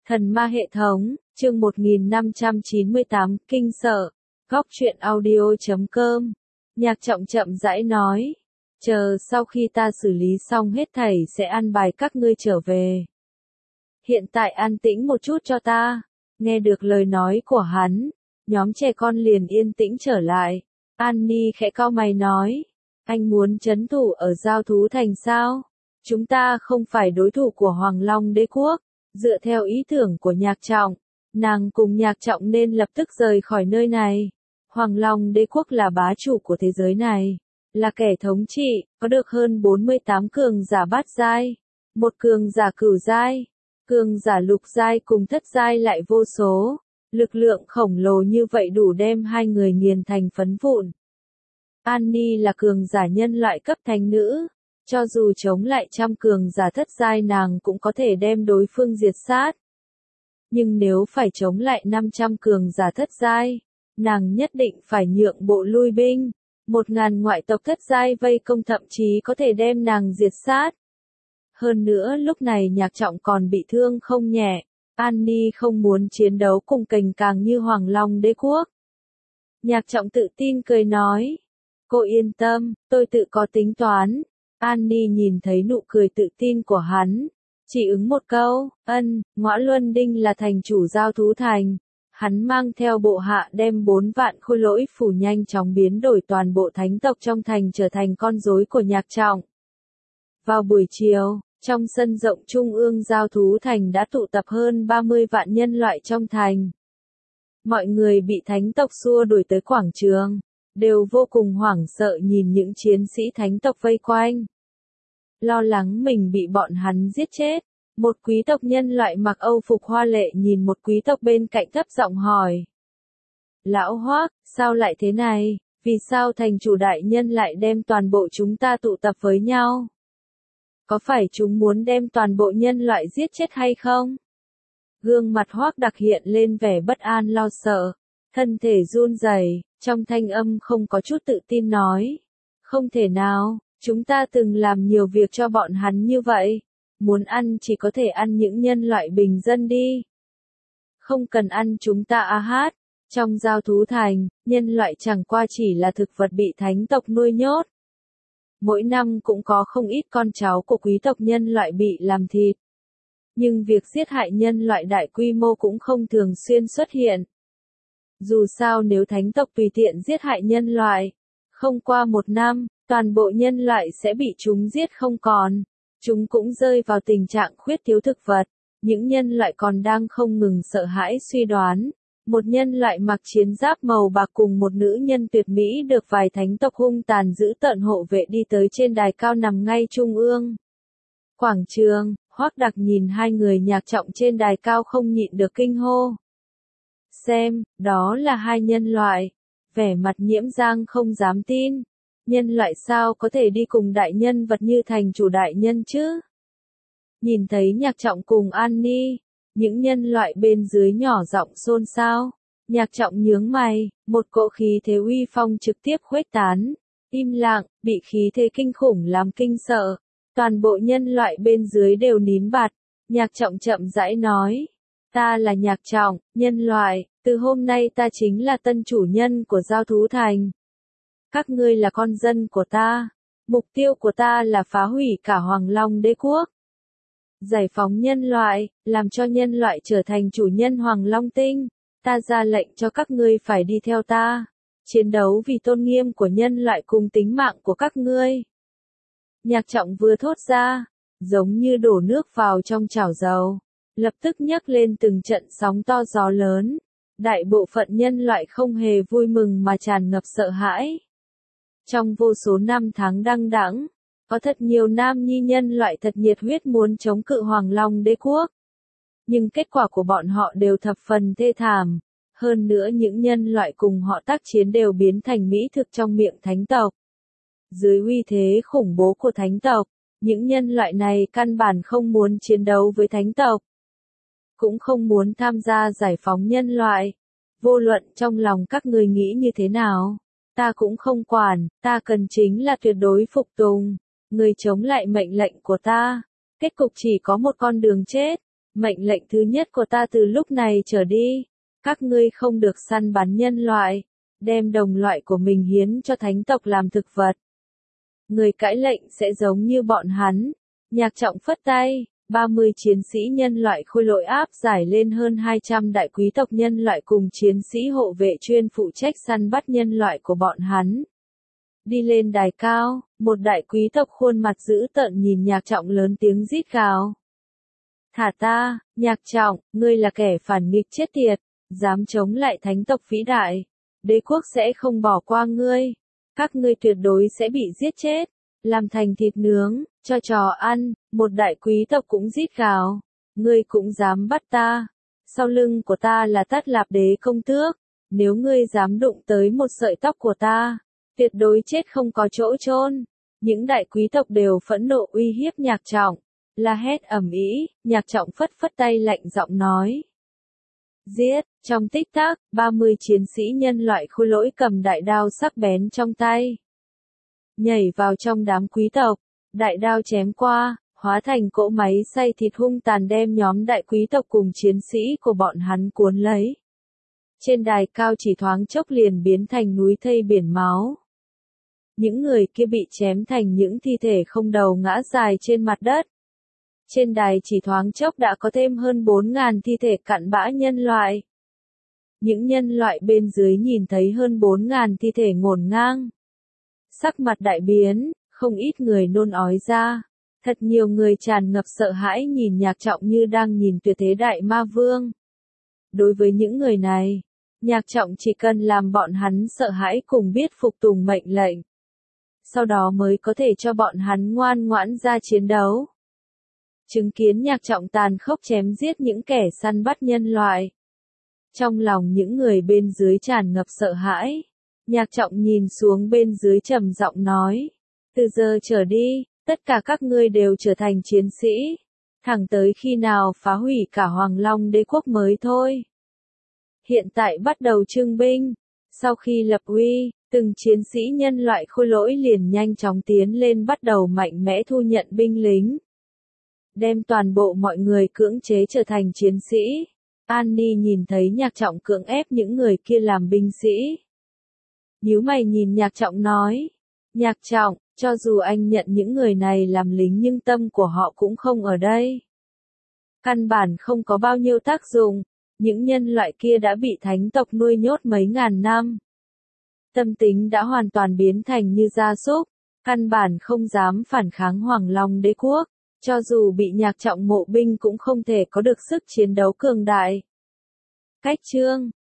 Thần ma hệ thống, chương 1598, kinh sợ. Góc truyện audio.com. Nhạc Trọng chậm rãi nói. Chờ sau khi ta xử lý xong hết thảy sẽ an bài các ngươi trở về. Hiện tại an tĩnh một chút cho ta. Nghe được lời nói của hắn, nhóm trẻ con liền yên tĩnh trở lại. Annie khẽ cau mày nói. Anh muốn trấn thủ ở Giao Thú Thành sao? Chúng ta không phải đối thủ của Hoàng Long Đế Quốc. Dựa theo ý tưởng của Nhạc Trọng, nàng cùng Nhạc Trọng nên lập tức rời khỏi nơi này. Hoàng Long Đế Quốc là bá chủ của thế giới này, là kẻ thống trị, có được hơn 48 cường giả bát giai, một cường giả cửu giai, cường giả lục giai cùng thất giai lại vô số. Lực lượng khổng lồ như vậy đủ đem hai người nghiền thành phấn vụn. Annie là cường giả nhân loại cấp thánh nữ. Cho dù chống lại trăm cường giả thất giai nàng cũng có thể đem đối phương diệt sát. Nhưng nếu phải chống lại 500 cường giả thất giai, nàng nhất định phải nhượng bộ lui binh. 1000 ngoại tộc thất giai vây công thậm chí có thể đem nàng diệt sát. Hơn nữa lúc này Nhạc Trọng còn bị thương không nhẹ. Annie không muốn chiến đấu cùng cành càng như Hoàng Long Đế Quốc. Nhạc Trọng tự tin cười nói. Cô yên tâm, tôi tự có tính toán. Annie nhìn thấy nụ cười tự tin của hắn, chỉ ứng một câu, Ngõa Luân Đinh là thành chủ Giao Thú Thành. Hắn mang theo bộ hạ đem 4 vạn khôi lỗi phủ nhanh chóng biến đổi toàn bộ thánh tộc trong thành trở thành con rối của Nhạc Trọng. Vào buổi chiều, trong sân rộng trung ương Giao Thú Thành đã tụ tập hơn 30 vạn nhân loại trong thành. Mọi người bị thánh tộc xua đuổi tới quảng trường, đều vô cùng hoảng sợ nhìn những chiến sĩ thánh tộc vây quanh. Lo lắng mình bị bọn hắn giết chết, một quý tộc nhân loại mặc Âu phục hoa lệ nhìn một quý tộc bên cạnh thấp giọng hỏi. Lão Hoác, sao lại thế này, vì sao thành chủ đại nhân lại đem toàn bộ chúng ta tụ tập với nhau? Có phải chúng muốn đem toàn bộ nhân loại giết chết hay không? Gương mặt Hoác Đặc hiện lên vẻ bất an lo sợ, thân thể run rẩy, trong thanh âm không có chút tự tin nói. Không thể nào. Chúng ta từng làm nhiều việc cho bọn hắn như vậy. Muốn ăn chỉ có thể ăn những nhân loại bình dân đi. Không cần ăn chúng ta hát. Trong Giao Thú Thành, nhân loại chẳng qua chỉ là thực vật bị thánh tộc nuôi nhốt. Mỗi năm cũng có không ít con cháu của quý tộc nhân loại bị làm thịt. Nhưng việc giết hại nhân loại đại quy mô cũng không thường xuyên xuất hiện. Dù sao nếu thánh tộc tùy tiện giết hại nhân loại, không qua 1 năm, toàn bộ nhân loại sẽ bị chúng giết không còn. Chúng cũng rơi vào tình trạng khuyết thiếu thực vật. Những nhân loại còn đang không ngừng sợ hãi suy đoán. Một nhân loại mặc chiến giáp màu bạc cùng một nữ nhân tuyệt mỹ được vài thánh tộc hung tàn giữ tợn hộ vệ đi tới trên đài cao nằm ngay trung ương quảng trường. Hoác Đặc nhìn hai người Nhạc Trọng trên đài cao không nhịn được kinh hô. Xem, đó là hai nhân loại. Vẻ mặt Nhiễm Giang không dám tin. Nhân loại sao có thể đi cùng đại nhân vật như thành chủ đại nhân chứ? Nhìn thấy Nhạc Trọng cùng Annie, những nhân loại bên dưới nhỏ giọng xôn xao. Nhạc Trọng nhướng mày, một cỗ khí thế uy phong trực tiếp khuếch tán. Im lặng, bị khí thế kinh khủng làm kinh sợ. Toàn bộ nhân loại bên dưới đều nín bặt. Nhạc Trọng chậm rãi nói. Ta là Nhạc Trọng, nhân loại, từ hôm nay ta chính là tân chủ nhân của Giao Thú Thành. Các ngươi là con dân của ta. Mục tiêu của ta là phá hủy cả Hoàng Long Đế Quốc. Giải phóng nhân loại, làm cho nhân loại trở thành chủ nhân Hoàng Long Tinh. Ta ra lệnh cho các ngươi phải đi theo ta. Chiến đấu vì tôn nghiêm của nhân loại cùng tính mạng của các ngươi. Nhạc Trọng vừa thốt ra, giống như đổ nước vào trong chảo dầu. Lập tức nhấc lên từng trận sóng to gió lớn. Đại bộ phận nhân loại không hề vui mừng mà tràn ngập sợ hãi. Trong vô số năm tháng đăng đẵng, có thật nhiều nam nhi nhân loại thật nhiệt huyết muốn chống cự Hoàng Long Đế Quốc. Nhưng kết quả của bọn họ đều thập phần thê thảm. Hơn nữa những nhân loại cùng họ tác chiến đều biến thành mỹ thực trong miệng thánh tộc. Dưới uy thế khủng bố của thánh tộc, những nhân loại này căn bản không muốn chiến đấu với thánh tộc. Cũng không muốn tham gia giải phóng nhân loại. Vô luận trong lòng các người nghĩ như thế nào, ta cũng không quản, ta cần chính là tuyệt đối phục tùng. Người chống lại mệnh lệnh của ta, kết cục chỉ có một con đường chết. Mệnh lệnh thứ nhất của ta từ lúc này trở đi, các ngươi không được săn bắn nhân loại, đem đồng loại của mình hiến cho thánh tộc làm thực vật. Người cãi lệnh sẽ giống như bọn hắn. Nhạc Trọng phất tay, 30 chiến sĩ nhân loại khôi lỗi áp giải lên hơn 200 đại quý tộc nhân loại cùng chiến sĩ hộ vệ chuyên phụ trách săn bắt nhân loại của bọn hắn. Đi lên đài cao, một đại quý tộc khuôn mặt dữ tợn nhìn Nhạc Trọng lớn tiếng rít gào. Thả ta, Nhạc Trọng, ngươi là kẻ phản nghịch chết tiệt, dám chống lại thánh tộc vĩ đại. Đế quốc sẽ không bỏ qua ngươi. Các ngươi tuyệt đối sẽ bị giết chết, làm thành thịt nướng, cho chó ăn. Một đại quý tộc cũng rít gào. Ngươi cũng dám bắt ta. Sau lưng của ta là Tát Lạp đế công tước. Nếu ngươi dám đụng tới một sợi tóc của ta, tuyệt đối chết không có chỗ chôn. Những đại quý tộc đều phẫn nộ uy hiếp Nhạc Trọng. La hét ầm ĩ, Nhạc Trọng phất phất tay lạnh giọng nói. Giết, trong tích tắc, 30 chiến sĩ nhân loại khôi lỗi cầm đại đao sắc bén trong tay. Nhảy vào trong đám quý tộc, đại đao chém qua, hóa thành cỗ máy xay thịt hung tàn đem nhóm đại quý tộc cùng chiến sĩ của bọn hắn cuốn lấy. Trên đài cao chỉ thoáng chốc liền biến thành núi thây biển máu. Những người kia bị chém thành những thi thể không đầu ngã dài trên mặt đất. Trên đài chỉ thoáng chốc đã có thêm hơn 4.000 thi thể cặn bã nhân loại. Những nhân loại bên dưới nhìn thấy hơn 4.000 thi thể ngổn ngang. Sắc mặt đại biến, không ít người nôn ói ra. Thật nhiều người tràn ngập sợ hãi nhìn Nhạc Trọng như đang nhìn tuyệt thế đại ma vương. Đối với những người này, Nhạc Trọng chỉ cần làm bọn hắn sợ hãi cùng biết phục tùng mệnh lệnh. Sau đó mới có thể cho bọn hắn ngoan ngoãn ra chiến đấu. Chứng kiến Nhạc Trọng tàn khốc chém giết những kẻ săn bắt nhân loại. Trong lòng những người bên dưới tràn ngập sợ hãi. Nhạc Trọng nhìn xuống bên dưới trầm giọng nói. Từ giờ trở đi, tất cả các ngươi đều trở thành chiến sĩ. Thẳng tới khi nào phá hủy cả Hoàng Long đế quốc mới thôi. Hiện tại bắt đầu trưng binh. Sau khi lập uy, từng chiến sĩ nhân loại khôi lỗi liền nhanh chóng tiến lên bắt đầu mạnh mẽ thu nhận binh lính. Đem toàn bộ mọi người cưỡng chế trở thành chiến sĩ. Annie nhìn thấy Nhạc Trọng cưỡng ép những người kia làm binh sĩ. Nhíu mày nhìn Nhạc Trọng nói. Nhạc Trọng, cho dù anh nhận những người này làm lính nhưng tâm của họ cũng không ở đây. Căn bản không có bao nhiêu tác dụng. Những nhân loại kia đã bị thánh tộc nuôi nhốt mấy ngàn năm. Tâm tính đã hoàn toàn biến thành như gia súc. Căn bản không dám phản kháng Hoàng Long đế quốc. Cho dù bị Nhạc Trọng mộ binh cũng không thể có được sức chiến đấu cường đại. Cách chương